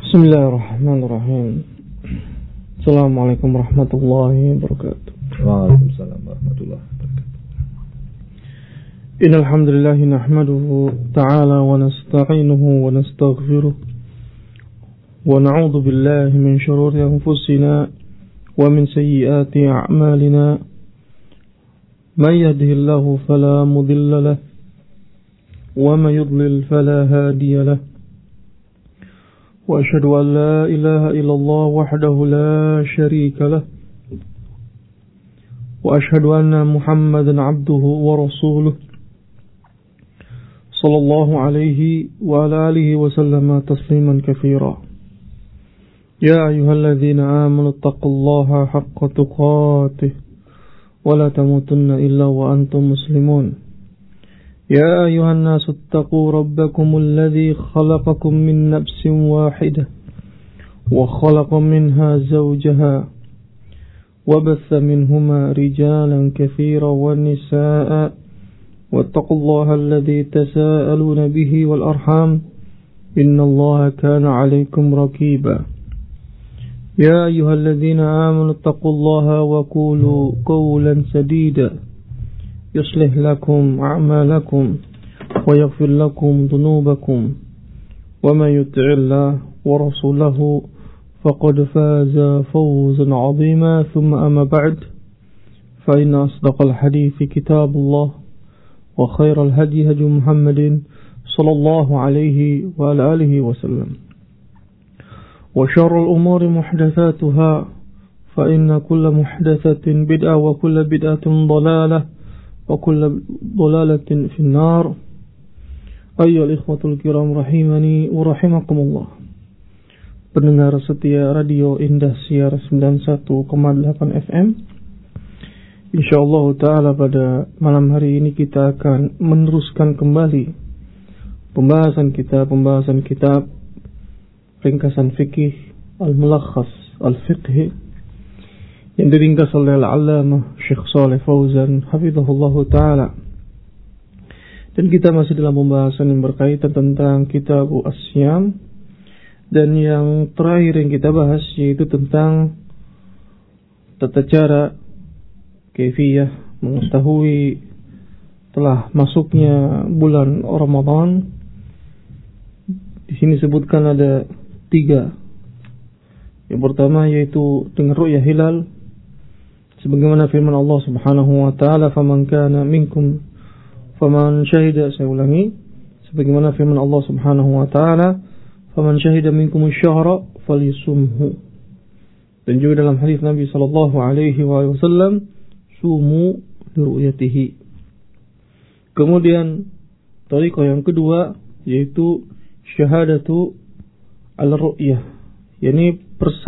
Bismillahirrahmanirrahim. Assalamualaikum warahmatullahi wabarakatuh. Waalaikumsalam warahmatullahi wabarakatuh. Innal hamdalillah nahmaduhu ta'ala wa nasta'inuhu wa nastaghfiruh wa na'udzu billahi min shururi anfusina wa min sayyiati a'malina. May yahdihillahu fala mudilla lahu wa may yudlil fala hadiya lahu. وأشهد أن لا إله إلا الله وحده لا شريك له وأشهد أن محمدا عبده ورسوله صلى الله عليه وعلى آله وسلم تسليما كثيرا. يا أيها الذين آمنوا اتقوا الله حق تقاته ولا تموتن إلا وأنتم مسلمون. يا أيها الناس اتقوا ربكم الذي خلقكم من نفس واحدة وخلق منها زوجها وبث منهما رجالا كثيرا ونساء واتقوا الله الذي تساءلون به والأرحام إن الله كان عليكم رقيبا. يا أيها الذين آمنوا اتقوا الله وقولوا قولا سديدا يصلح لكم أعمالكم ويغفر لكم ذنوبكم ومن يطع الله ورسوله فقد فاز فوزا عظيما. ثم أما بعد فإن أصدق الحديث كتاب الله وخير الهدي هدي محمد صلى الله عليه وعلى آله وسلم وشر الأمور محدثاتها فإن كل محدثة بدعة وكل بدعة ضلالة وكل ضلالة في النار. أيها الإخوة الكرام rahimani wa rahimakumullah. Pendengar setia Radio Indah Siar 91,8 FM. Insyaallah taala pada malam hari ini kita akan meneruskan kembali pembahasan kitab ringkasan fikih Al-Mulakhas Al-Fiqhi yang diringkas oleh Al-Allamah Syekh Shalih Fauzan hafizahullahu ta'ala. Dan kita masih dalam pembahasan yang berkaitan tentang kitab As-Siyam. Dan yang terakhir yang kita bahas yaitu tentang tata cara kaifiyah mengetahui telah masuknya bulan Ramadan. Di sini sebutkan ada 3. Yang pertama yaitu dengan ru'yah hilal, sebagaimana firman Allah Subhanahu wa taala, faman syahida, saya ulangi, sebagaimana firman Allah Subhanahu wa taala, faman syahida minkum asy-syahra falyasumhu. Dan juga dalam hadis Nabi sallallahu alaihi wasallam, sumu liru'yatihi. Kemudian thariqah yang kedua yaitu syahadatu al-ru'yah, yakni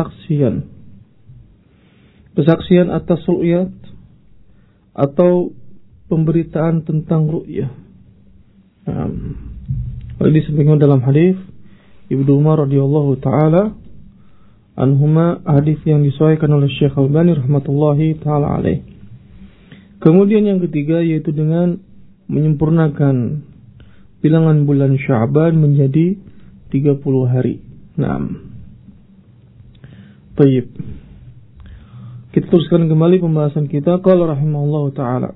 Persaksian atas ru'yat atau pemberitaan tentang ru'yah. Hal ini sebagaimana dalam hadis Ibnu Umar radhiyallahu taala anhuma, hadis yang disahihkan oleh Syekh Albani rahmatullahi taala alaih. Kemudian yang ketiga yaitu dengan menyempurnakan bilangan bulan Sya'ban menjadi 30 hari. Baik. Kita teruskan kembali pembahasan kita. Qala rahimahullahu ta'ala,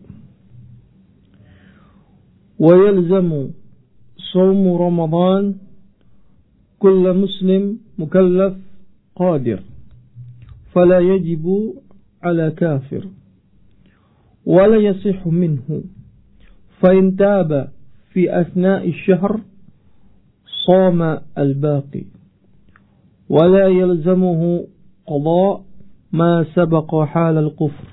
wa yalzamu shawmu Ramadan kulla muslim mukallaf qadir fala yajibu ala kafir wa la yasihhu minhu fa in taba fi athna'i ash-shahr sama al-baqi wa la yalzamuhu qada ma sabaqa hal al-kufr.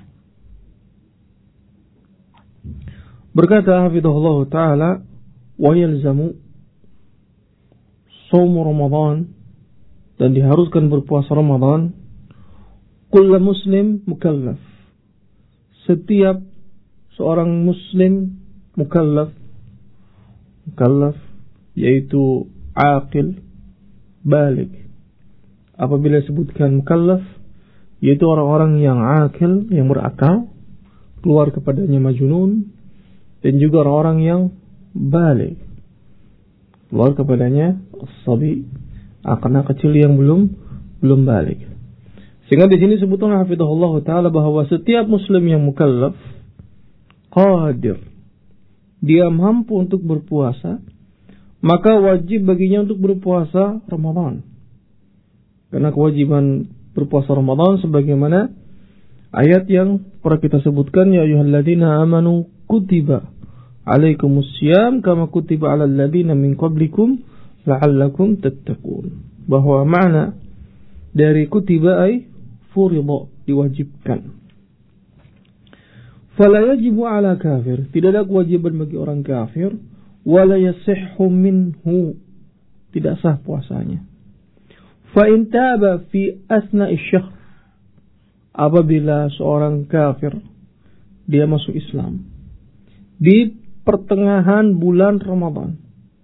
Berkata hafizahullah ta'ala, wa yalzamu shaum Ramadan, dan diharuskan berpuasa Ramadan, kullu muslim mukallaf, setiap seorang muslim mukallaf yaitu aqil, baligh. Apabila disebutkan mukallaf yaitu orang-orang yang akil, yang berakal, keluar kepadanya majnun, dan juga orang-orang yang baligh, keluar kepadanya as-sabi Karena kecil yang belum balik. Sehingga di sini sebutkan hafizahullah taala bahwa setiap muslim yang mukallaf qadir, dia mampu untuk berpuasa, maka wajib baginya untuk berpuasa Ramadan. Karena kewajiban berpuasa Ramadan sebagaimana ayat yang pernah kita sebutkan, ya ayyuhalladzina amanu kutiba alaikumussyam kama kutiba alal ladzina min qablikum la'allakum tattaqun. Bahwa makna dari kutiba ay furida, diwajibkan. Fala yajibu ala kafir, tidak ada kewajiban bagi orang kafir, wala yasihhu minhu, tidak sah puasanya. Fa in taba fi asna'i syahr, apabila seorang kafir dia masuk Islam di pertengahan bulan Ramadan,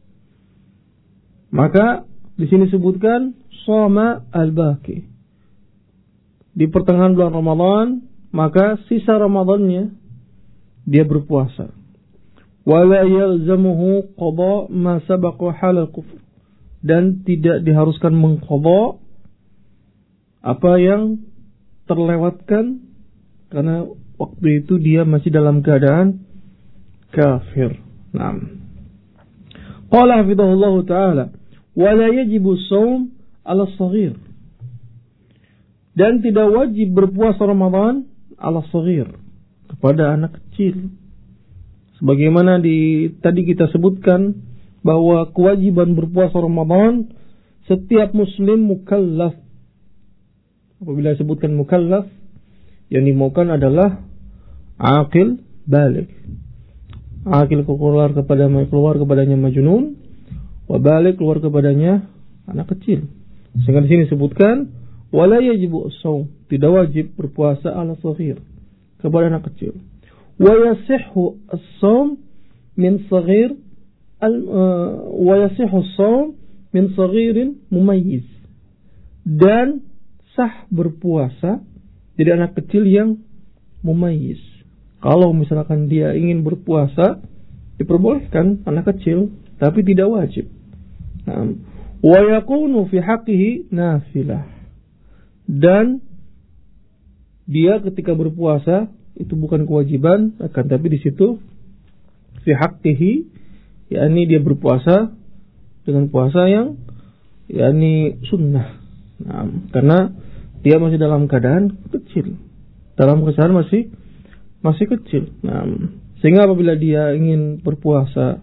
maka di sini sebutkan shoma al-baqi. Di pertengahan bulan Ramadan, maka sisa Ramadannya dia berpuasa. Wala yalzamuhu qada ma sabaqa halal kufr, dan tidak diharuskan mengqada apa yang terlewatkan karena waktu itu dia masih dalam keadaan kafir. Naam. Qala hafizahullah taala, wala yajibu shaum 'ala shaghir, dan tidak wajib berpuasa Ramadan 'ala shaghir, kepada anak kecil. Sebagaimana tadi kita sebutkan bahwa kewajiban berpuasa Ramadan setiap muslim mukallaf. Apabila disebutkan mukallaf, yang dimaukan adalah aqil baligh. Aqil keluar kepadanya majnun, wa baligh keluar kepadanya anak kecil. Sehingga di sini disebutkan wala yajibu as-shaum, tidak wajib berpuasa ala shaghir, kepada anak kecil. Wa yasihhu as-shaum min shaghir wa yasihhu as-shaum min shaghirin mumayyiz, dan sah berpuasa dari anak kecil yang mumayyiz. Kalau misalkan dia ingin berpuasa, diperbolehkan anak kecil, tapi tidak wajib. Wa yakunu fi haqqihi nafilah, dan dia ketika berpuasa itu bukan kewajiban, akan tapi di situ fi haqqihi, yakni dia berpuasa dengan puasa yang yakni sunnah. Karena dia masih dalam keadaan kecil, dalam keadaan masih kecil. Sehingga apabila dia ingin berpuasa,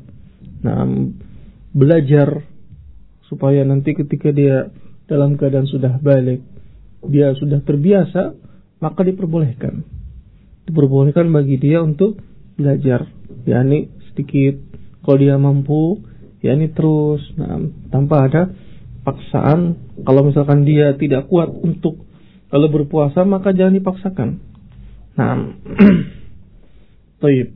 belajar supaya nanti ketika dia dalam keadaan sudah balik, dia sudah terbiasa, maka diperbolehkan bagi dia untuk belajar, yakni sedikit. Kalau dia mampu, yakni terus, tanpa ada paksaan. Kalau misalkan dia tidak kuat untuk lalu berpuasa, maka jangan dipaksakan. Baik.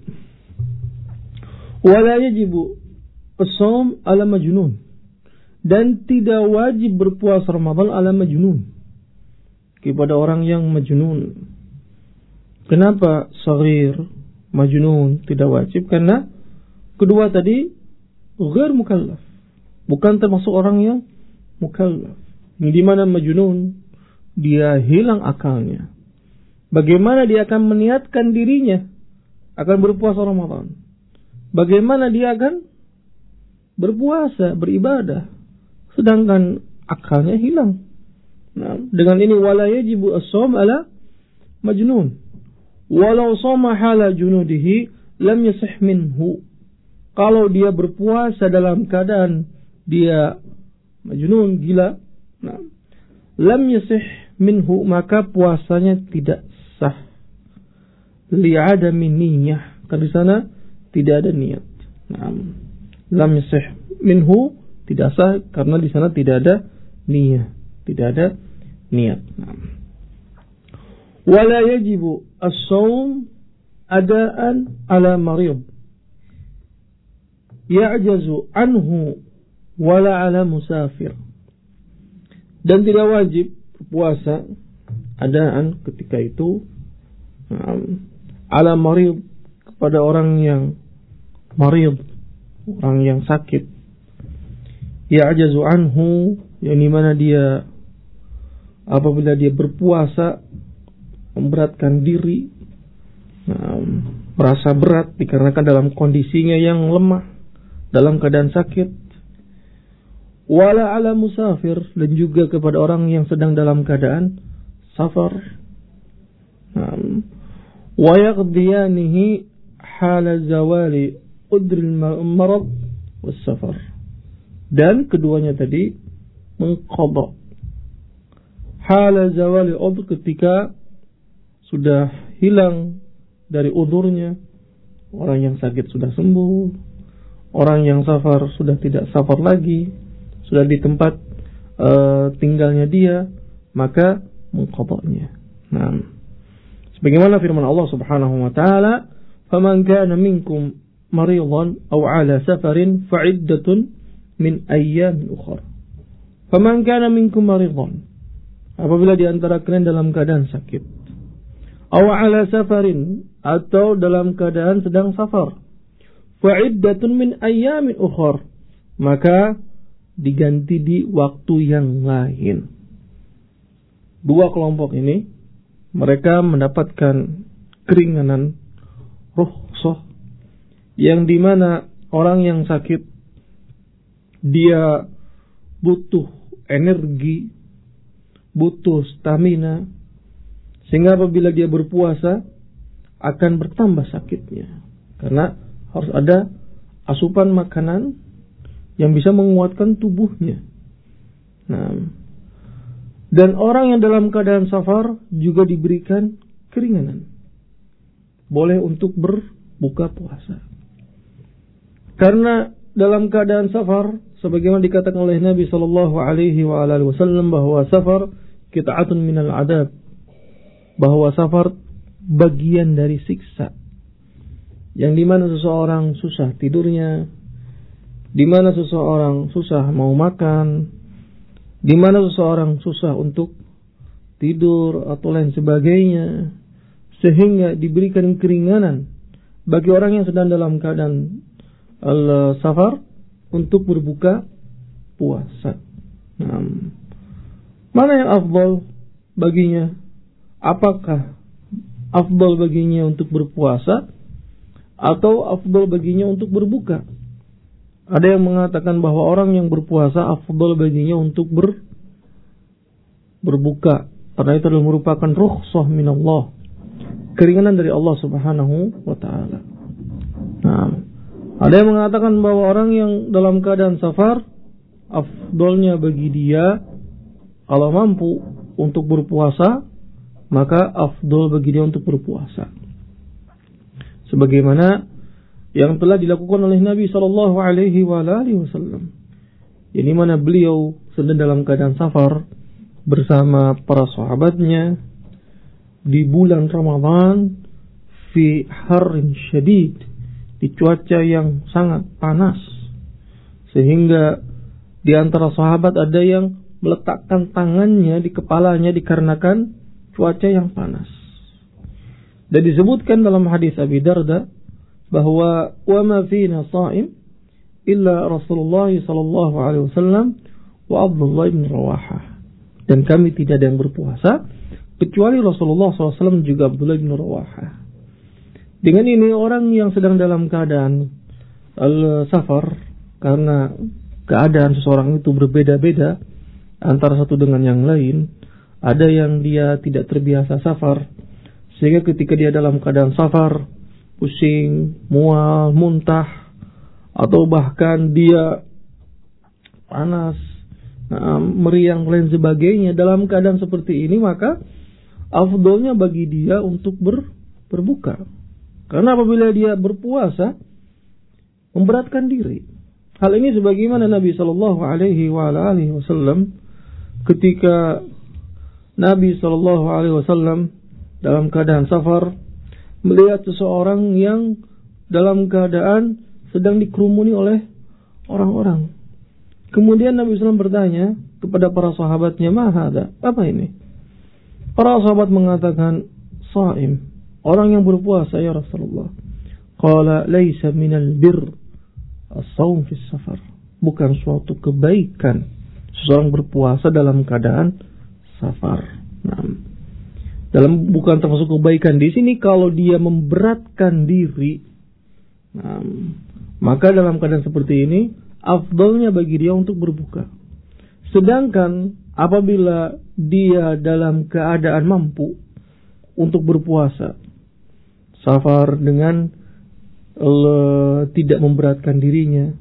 Wala yajibu as-shaum ala majnun, dan tidak wajib berpuasa Ramadan ala majnun, kepada orang yang majnun. Kenapa saghir, majnun tidak wajib? Karena kedua tadi ghair mukallaf, bukan termasuk orang yang mukallaf. Di mana majnun dia hilang akalnya, bagaimana dia akan meniatkan dirinya akan berpuasa Ramadan? Bagaimana dia akan berpuasa, beribadah, sedangkan akalnya hilang? Dengan ini wala yajibu as-shaum ala majnun. Walau shoma hala junudihi lam yasih minhu. Kalau dia berpuasa dalam keadaan dia majnun, gila, lam yasih minhu, maka puasanya tidak sah. Li'adami niyyah, karena di sana tidak ada niat. Lam yasih minhu, tidak sah karena di sana tidak ada niat, Wala yajibu as-shaum adaan ala marid ya'jazu anhu wala ala musafir, dan tidak wajib puasa adaan ketika itu ala marid, kepada orang yang marid, orang yang sakit, ya'jazu anhu yang dimana dia apabila dia berpuasa memberatkan diri, merasa berat dikarenakan dalam kondisinya yang lemah, dalam keadaan sakit. Wala ala musafir, dan juga kepada orang yang sedang dalam keadaan safar. Wa yaqdiyanihi hala zawali udril marad was safar. Dan keduanya tadi mengqadha hala zawali udhr, ketika sudah hilang dari udhurnya, orang yang sakit sudah sembuh, orang yang safar sudah tidak safar lagi, sudah di tempat tinggalnya dia, maka mengqadhanya. Sebagaimana firman Allah Subhanahu wa taala, "Faman kana minkum maridan aw 'ala safarin fa'iddatun min ayyamin ukhra." Faman kana minkum maridan, apabila di antara kalian dalam keadaan sakit, aw 'ala safarin, atau dalam keadaan sedang safar, fa'iddatun min ayyamin ukhra, maka diganti di waktu yang lain. Dua kelompok ini mereka mendapatkan keringanan rukhsah, yang dimana orang yang sakit dia butuh energi, butuh stamina, sehingga apabila dia berpuasa akan bertambah sakitnya, karena harus ada asupan makanan yang bisa menguatkan tubuhnya. Dan orang yang dalam keadaan safar juga diberikan keringanan, boleh untuk berbuka puasa. Karena dalam keadaan safar, sebagaimana dikatakan oleh Nabi sallallahu alaihi wasallam bahwa safar qit'atun minal adab, bahwa safar bagian dari siksa, yang dimana seseorang susah tidurnya, di mana seseorang susah mau makan, di mana seseorang susah untuk tidur atau lain sebagainya, sehingga diberikan keringanan bagi orang yang sedang dalam keadaan safar untuk berbuka puasa. Mana yang afdal baginya? Apakah afdal baginya untuk berpuasa atau afdal baginya untuk berbuka? Ada yang mengatakan bahwa orang yang berpuasa afdal baginya untuk berbuka, karena itu adalah merupakan rukhsah minallah, keringanan dari Allah Subhanahu wa taala. Ada yang mengatakan bahwa orang yang dalam keadaan safar, afdalnya bagi dia kalau mampu untuk berpuasa, maka afdal bagi dia untuk berpuasa. Sebagaimana yang telah dilakukan oleh Nabi sallallahu alaihi wasallam, yang mana beliau sedang dalam keadaan safar bersama para sahabatnya di bulan Ramadan, fi harrin syadid, di cuaca yang sangat panas, sehingga di antara sahabat ada yang meletakkan tangannya di kepalanya dikarenakan cuaca yang panas. Dan disebutkan dalam hadis Abi Darda bahwa wa ma fina sha'im illa Rasulullah sallallahu alaihi wasallam wa Abdullah bin Rawahah, dan kami tidak ada yang berpuasa kecuali Rasulullah SAW juga Abdullah bin Rawahah. Dengan ini orang yang sedang dalam keadaan safar, karena keadaan seseorang itu berbeda-beda antara satu dengan yang lain, ada yang dia tidak terbiasa safar, sehingga ketika dia dalam keadaan safar pusing, mual, muntah, atau bahkan dia panas, meriang, lain sebagainya. Dalam keadaan seperti ini, maka afdolnya bagi dia untuk berbuka. Karena apabila dia berpuasa, memberatkan diri. Hal ini sebagaimana Nabi sallallahu alaihi wasallam ketika Nabi sallallahu alaihi wasallam dalam keadaan safar melihat seseorang yang dalam keadaan sedang dikerumuni oleh orang-orang. Kemudian Nabi SAW bertanya kepada para sahabatnya, "Ma hadza?" Apa ini? Para sahabat mengatakan, "Shaim," orang yang berpuasa ya Rasulullah. Qala laisa minal birr as-shaum fi safar. Bukan suatu kebaikan seseorang berpuasa dalam keadaan safar. Nah, bukan termasuk kebaikan di sini kalau dia memberatkan diri. Nah, maka dalam keadaan seperti ini afdalnya bagi dia untuk berbuka. Sedangkan apabila dia dalam keadaan mampu untuk berpuasa, safar dengan tidak memberatkan dirinya,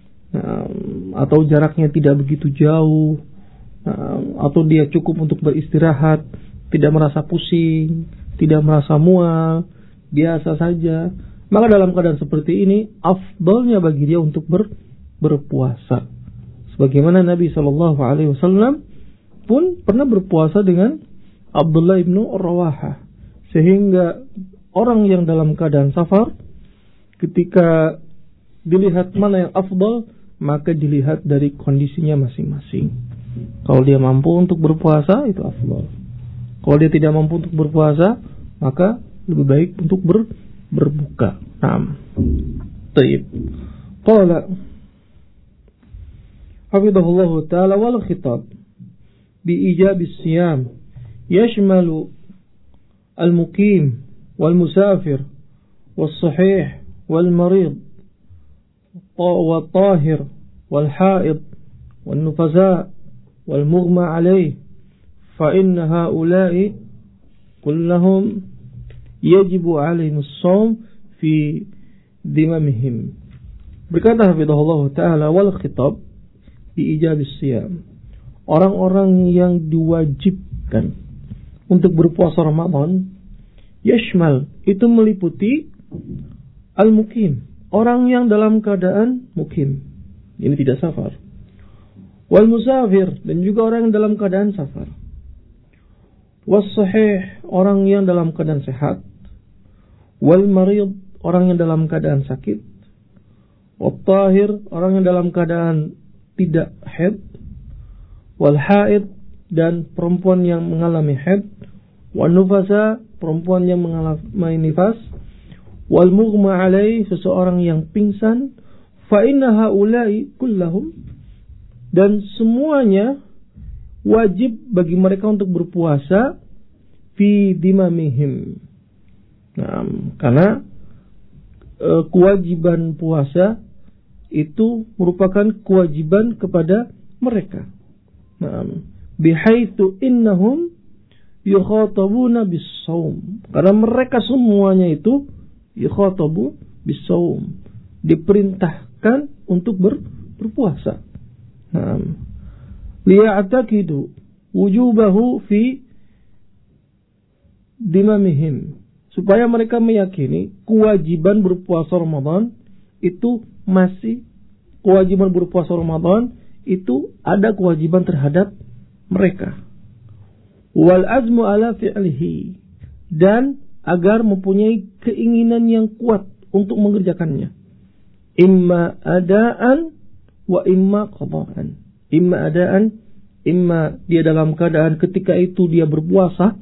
atau jaraknya tidak begitu jauh, atau dia cukup untuk beristirahat, tidak merasa pusing, tidak merasa mual, biasa saja, maka dalam keadaan seperti ini afdalnya bagi dia untuk berpuasa. Sebagaimana Nabi SAW pun pernah berpuasa dengan Abdullah ibn Rawahah, sehingga orang yang dalam keadaan safar ketika dilihat mana yang afdal, maka dilihat dari kondisinya masing-masing. Kalau dia mampu untuk berpuasa, itu afdal. Kalau dia tidak mampu untuk berpuasa, maka lebih baik untuk berbuka. Naam. Taib. Qala hafidhahullah ta'ala wal khitab bi ijab as-siyam yashmalu al-muqim wal musafir wal sahih wal marid wal tahir wal haid wal nufaza wal mughma alayh فإن هؤلاء كلهم يجب عليهم الصوم في ذممهم. Berkata hafizahullah ta'ala wal khitab bi ijabis siyam, orang-orang yang diwajibkan untuk berpuasa Ramadan, yashmal, itu meliputi al-mukim, orang yang dalam keadaan mukim, ini tidak safar, wal musafir, dan juga orang yang dalam keadaan safar, was sahih, orang yang dalam keadaan sehat, wal marid, orang yang dalam keadaan sakit, wat tahir, orang yang dalam keadaan tidak haid, wal haid, dan perempuan yang mengalami haid, wan nufasa, perempuan yang mengalami nifas, wal mughma alaih, seseorang yang pingsan, fa inna haula'i kullahum, dan semuanya wajib bagi mereka untuk berpuasa fi dimamihim. Nah, karena kewajiban puasa itu merupakan kewajiban kepada mereka. Nah, bihaitsu innahum yukhatabuna bis-shaum. Karena mereka semuanya itu yukhatabu bis-shaum, diperintahkan untuk berpuasa. Nah, liya'taqidu wujubahu fi dimamihim, supaya mereka meyakini kewajiban berpuasa Ramadan itu masih kewajiban berpuasa Ramadan itu ada kewajiban terhadap mereka. Wal azmu ala fi'lihi, dan agar mempunyai keinginan yang kuat untuk mengerjakannya. Imma adaan wa imma qadaan. Imma adaan, imma dia dalam keadaan ketika itu dia berpuasa,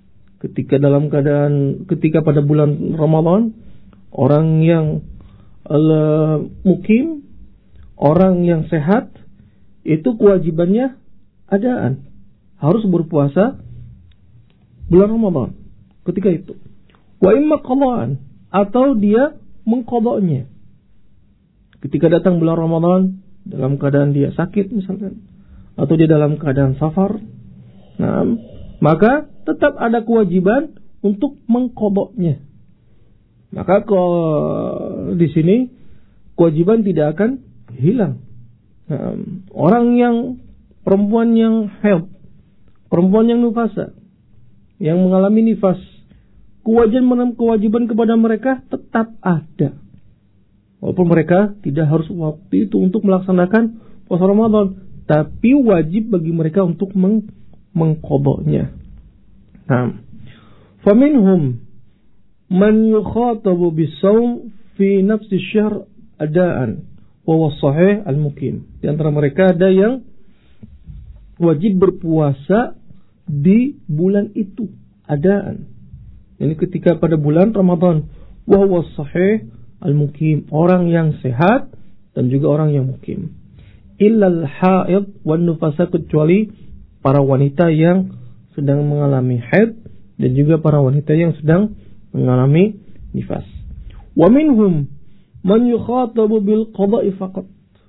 ketika pada bulan Ramadan, orang yang mukim, orang yang sehat, itu kewajibannya adaan, harus berpuasa bulan Ramadan ketika itu. Wa imma qadaan, atau dia mengqadanya ketika datang bulan Ramadan dalam keadaan dia sakit misalkan, atau dia dalam keadaan safar. Nah, maka tetap ada kewajiban untuk mengqadanya. Maka di sini kewajiban tidak akan hilang. Nah, orang yang perempuan yang haid, perempuan yang nufasa, yang mengalami nifas, kewajiban kepada mereka tetap ada. Walaupun mereka tidak harus waktu itu untuk melaksanakan puasa Ramadan, tapi wajib bagi mereka untuk mengqadanya. Nah, faminhum man yukhatabu bis-shaum fi nafsi syahr adaan wa huwa sahih al-mukim. Di antara mereka ada yang wajib berpuasa di bulan itu, adaan. Ini ketika pada bulan Ramadan, wa huwa sahih al-mukim, orang yang sehat dan juga orang yang mukim. illal haid wan nufasa, kecuali para wanita yang sedang mengalami haid dan juga para wanita yang sedang mengalami nifas. Wa minhum man yukhatabu bil qada'i faqat.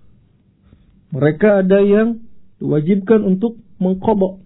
Mereka ada yang diwajibkan untuk mengqada.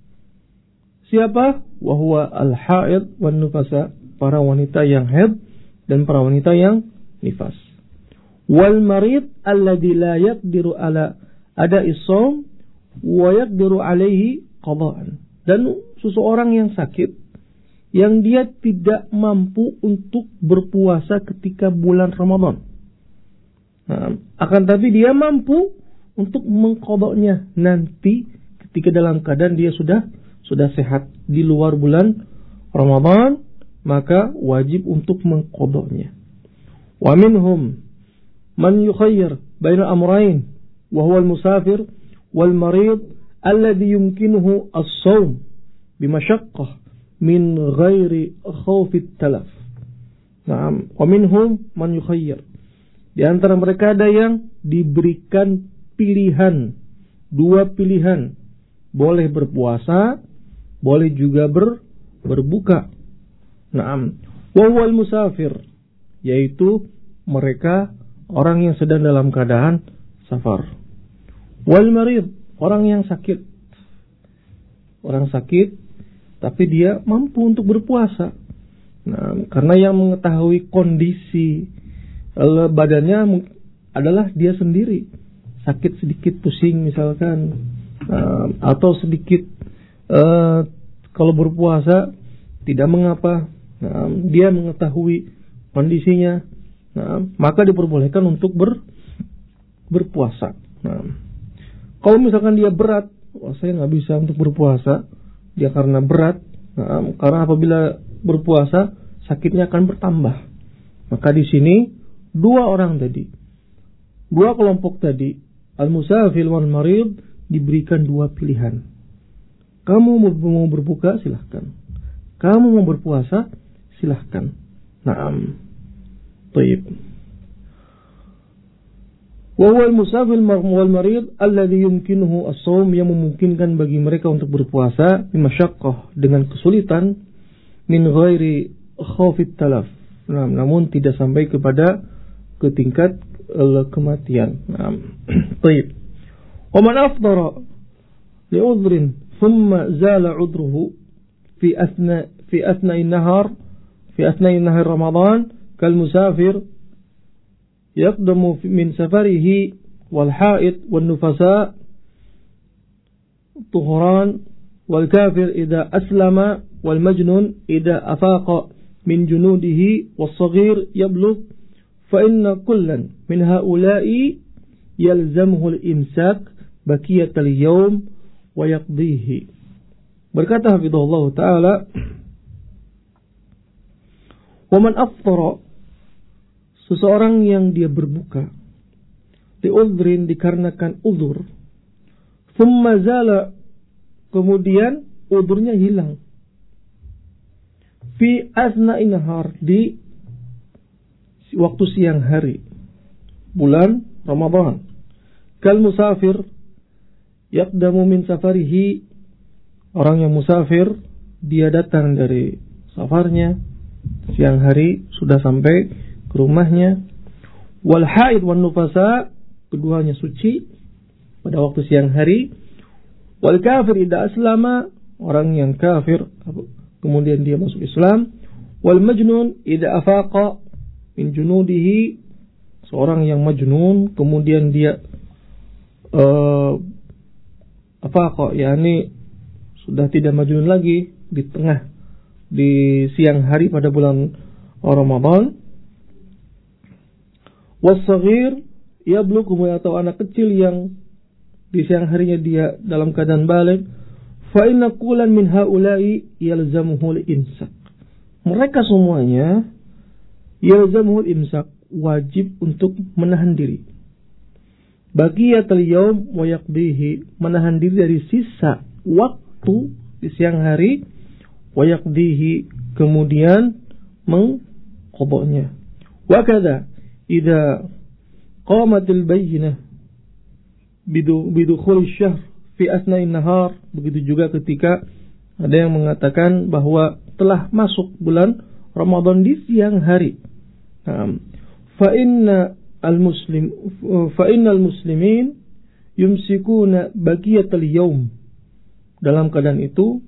Siapa? Wa huwa al haid wan nufasa, para wanita yang haid dan para wanita yang nifas. Wal marid alladhi la yaqdiru ala ada'i shaum wa yaqdiru alaihi qada'an. Dan seseorang yang sakit yang dia tidak mampu untuk berpuasa ketika bulan Ramadan. Nah, akan tapi dia mampu untuk mengqadanya nanti ketika dalam keadaan dia sudah sehat di luar bulan Ramadan, maka wajib untuk mengqadanya. Wa minhum man yukhayyir baina amrayn wa huwa al-musafir wal marid alladhi yumkinuhu as-shawm bimashaqqah min ghairi khawfi talaf. Naam, wa minhum man yukhayyir. Di antara mereka ada yang diberikan pilihan, dua pilihan. Boleh berpuasa, boleh juga berbuka. Naam, wa huwa al-musafir, yaitu mereka orang yang sedang dalam keadaan safar. Wal marid, orang yang sakit. Orang sakit tapi dia mampu untuk berpuasa. Nah, karena yang mengetahui kondisi badannya adalah dia sendiri. Sakit sedikit pusing misalkan, atau sedikit kalau berpuasa tidak mengapa. Dia mengetahui kondisinya. Maka diperbolehkan untuk berpuasa. Kalau misalkan dia berat, saya nggak bisa untuk berpuasa, dia karena berat, karena apabila berpuasa sakitnya akan bertambah. Maka di sini dua kelompok tadi, al-musafir wal marid, diberikan dua pilihan. Kamu mau berbuka, silahkan. Kamu mau berpuasa, silahkan. Naam. Baik. Wa huwa al-musafir wal marid alladhi yumkinuhu as-shaum, yang memungkinkan bagi mereka untuk berpuasa bimasyaqqah, dengan kesulitan, min ghairi khawfit talaf. Namun tidak sampai kepada tingkat kematian. Baik. Wa man afdara li udhrin thumma zala udruhu fi athna'i nahar Ramadan kal musafir يقدم من سفره والحائط والنفساء طهران والكافر إذا أسلم والمجنون إذا أفاق من جنوده والصغير يبلغ فإن كلا من هؤلاء يلزمه الإمساك بقية اليوم ويقضيه. Berkata hafizahullah ta'ala, ومن أفطر, seseorang yang dia berbuka li udhrin, dikarenakan udhur, thumma zala, kemudian udhurnya hilang, fi asna'i nahar, di waktu siang hari bulan Ramadan, kal musafir yaqdamu min safarihi, orang yang musafir dia datang dari safarnya siang hari, sudah sampai ke rumahnya. Wal haid wan nufasa, keduanya suci pada waktu siang hari. Wal kafir idza aslama, orang yang kafir kemudian dia masuk Islam. Wal majnun idza afaqa min junudihi, seorang yang majnun kemudian dia afaqa, yakni sudah tidak majnun lagi di siang hari pada bulan Ramadan. Was-saghir yablughu, atau anak kecil yang di siang harinya dia dalam keadaan baligh, fa inna kullan min haula'i yalzamuhu al-imsak. Mereka semuanya yalzamuhu al-imsak, wajib untuk menahan diri. Baqiyatul yaum wa yaqdihi, menahan diri dari sisa waktu di siang hari, wa yaqdihi, kemudian mengqadanya. Wa kadza idza qamatil bayyinah bidukhul syahr fi asna'in nahar. Begitu juga ketika ada yang mengatakan bahwa telah masuk bulan Ramadan di siang hari. Fa innal muslimin yumsikuna baqiyatal yaum. Dalam keadaan itu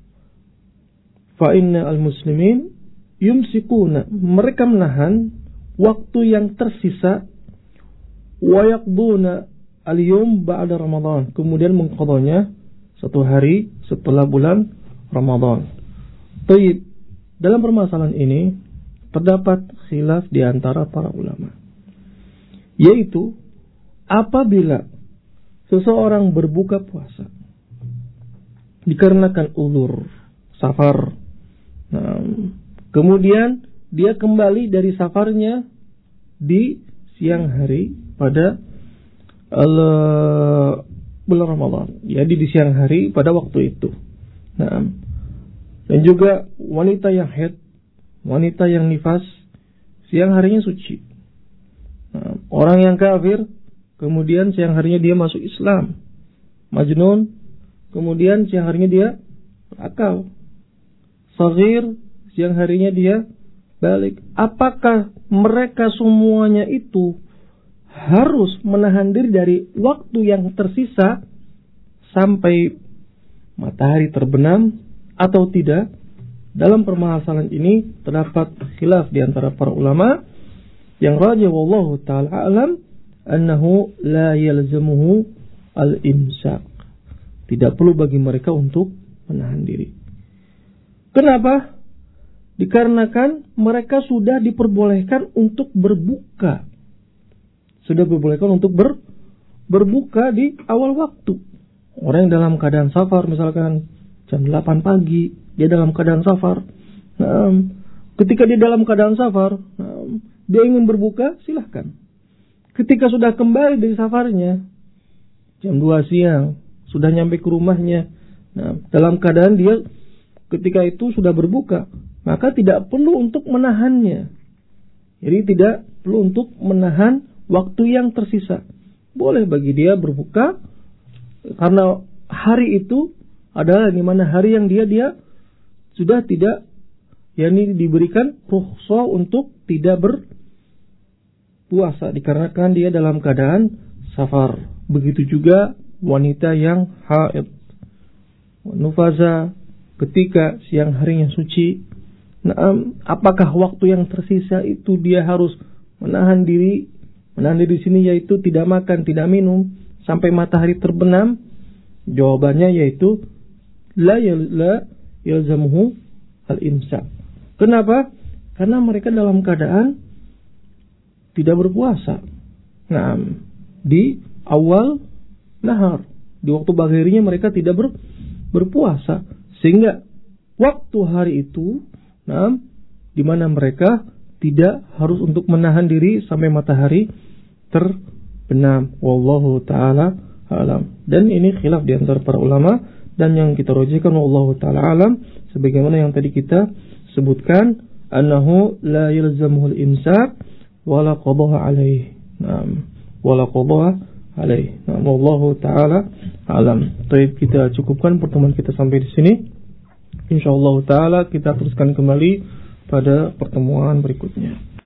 fa innal muslimin yumsikuna, mereka menahan waktu yang tersisa, wa yaqduna al-yawm ba'da Ramadan, kemudian mengqadanya satu hari setelah bulan Ramadan. Baik, dalam permasalahan ini terdapat khilaf di antara para ulama, yaitu apabila seseorang berbuka puasa dikarenakan uzur safar, kemudian dia kembali dari safarnya di siang hari pada bulan Ramadan, jadi di siang hari pada waktu itu. Dan juga wanita yang haid, wanita yang nifas, siang harinya suci. Orang yang kafir, kemudian siang harinya dia masuk Islam. Majnun, kemudian siang harinya dia berakal. Saghir, siang harinya dia balik. Apakah mereka semuanya itu harus menahan diri dari waktu yang tersisa sampai matahari terbenam atau tidak? Dalam permasalahan ini terdapat khilaf di antara para ulama. Yang rajih wallahu ta'ala alam annahu la yalzamuhu al-imsak. Tidak perlu bagi mereka untuk menahan diri. Kenapa? Dikarenakan mereka sudah diperbolehkan untuk berbuka. Sudah diperbolehkan untuk berbuka di awal waktu. Orang yang dalam keadaan safar, misalkan jam 8 pagi, dia dalam keadaan safar. Ketika dia dalam keadaan safar, dia ingin berbuka, silahkan. Ketika sudah kembali dari safarnya, jam 2 siang, sudah nyampe ke rumahnya, dalam keadaan dia ketika itu sudah berbuka, maka tidak perlu untuk menahannya. Jadi tidak perlu untuk menahan waktu yang tersisa. Boleh bagi dia berbuka, karena hari itu adalah di mana hari yang dia sudah tidak, yakni diberikan rukhsah untuk tidak berpuasa dikarenakan dia dalam keadaan safar. Begitu juga wanita yang haid, nufaza, ketika siang harinya suci. Apakah waktu yang tersisa itu dia harus menahan diri? Menahan diri di sini yaitu tidak makan, tidak minum sampai matahari terbenam. Jawabannya yaitu la yalzamuhu al-imsak. Kenapa? Karena mereka dalam keadaan tidak berpuasa. Di awal nahar, di waktu pagi harinya mereka tidak berpuasa, sehingga waktu hari itu, di mana mereka tidak harus untuk menahan diri sampai matahari terbenam. Wallahu ta'ala alam. Dan ini khilaf di antara para ulama, dan yang kita rujukkan wallahu ta'ala alam sebagaimana yang tadi kita sebutkan, annahu la yalzamuhul imsak wala qadaha alaihi. Wala qadaha alaihi. Wallahu ta'ala alam. Baik, kita cukupkan pertemuan kita sampai di sini. Insyaallah taala kita teruskan kembali pada pertemuan berikutnya.